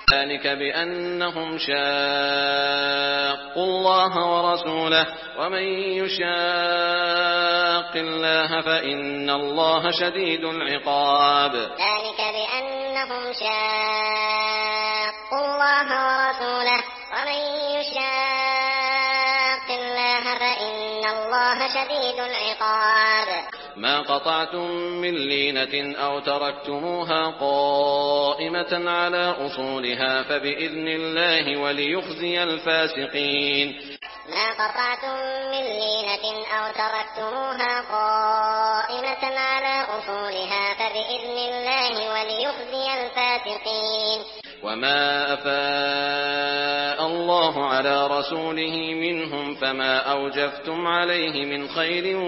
ذلك بأنهم شاقوا الله ورسوله ومن يشاق الله فإن الله شديد العقاب. ذلك بأنهم شاقوا الله ورسوله ومن يشاق الله فإن الله شديد العقاب. ما قطعتم من لينة أو تركتموها قائمة على أصولها فبإذن الله وليخزي الفاسقين. ما قطعتم من لينة أو تركتموها قائمة على أصولها فبإذن الله وليخزي الفاسقين. وما أفاء الله على رسوله منهم فما أوجفتم عليه من خيل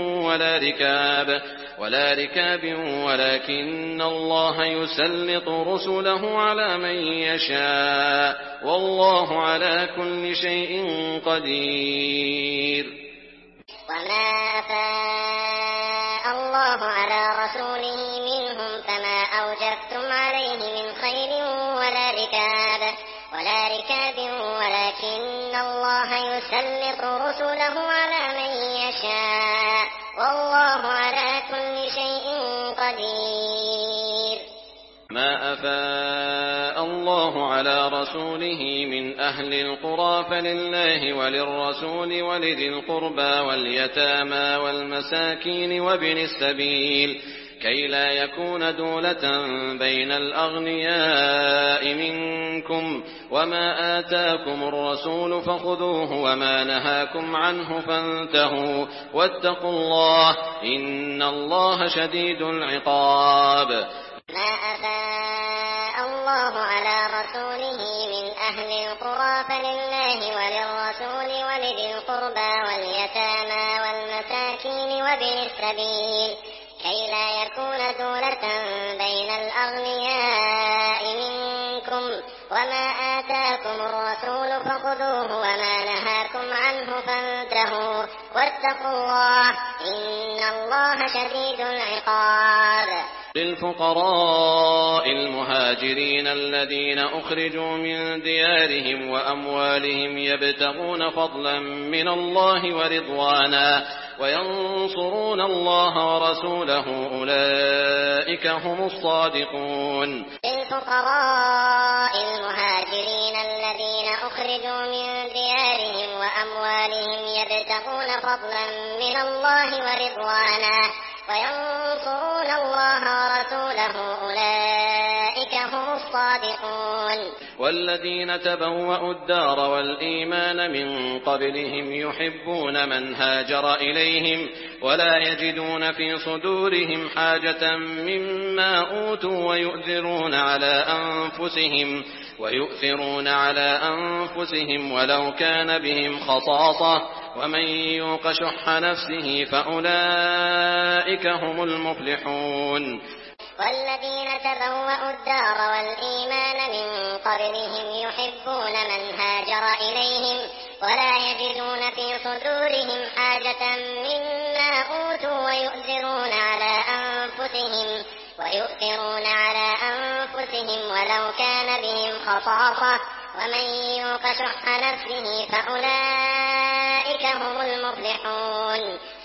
ولا ركاب ولكن الله يسلط رسله على من يشاء والله على كل شيء قدير. وما أفاء الله على رسوله منهم فما أوجفتم عليه من خيل ولا ركاب ولكن الله يسلط رسله على من يشاء والله على كل شيء قدير. ما أفاء الله على رسوله من أهل القرى فلله وللرسول ولذي القربى واليتامى والمساكين وابن السبيل كي لا يكون دولة بين الأغنياء منكم وما آتاكم الرسول فخذوه وما نهاكم عنه فانتهوا واتقوا الله إن الله شديد العقاب. ما أفاء الله على رسوله من أهل القرى فلله وللرسول ولذي القربى واليتامى والمساكين وابن السبيل كي لا يكون دولة بين الأغنياء منكم وما آتاكم الرسول فخذوه وما نهاكم عنه فانتهوا واتقوا الله إن الله شديد العقاب. للفقراء المهاجرين الذين أخرجوا من ديارهم وأموالهم يبتغون فضلا من الله ورضوانا وينصرون الله ورسوله أولئك هم الصادقون. للفقراء المهاجرين الذين أخرجوا من ديارهم وأموالهم يبتغون فضلا من الله ورضوانا وينصرون الله ورسوله أولئك هم الصادقون. والذين تبوأوا الدار والإيمان من قبلهم يحبون من هاجر إليهم ولا يجدون في صدورهم حاجة مما أوتوا ويؤثرون على أنفسهم ولو كان بهم خصاصة ومن يوق شح نفسه فأولئك هم المفلحون. والذين تبوأوا الدار والإيمان من قبلهم يحبون من هاجر إليهم ولا يجدون في صدورهم حاجة مما أوتوا ويؤثرون على أنفسهم ولو كان بهم خصاصة ومن يوق شح نفسه فأولئك هم المفلحون.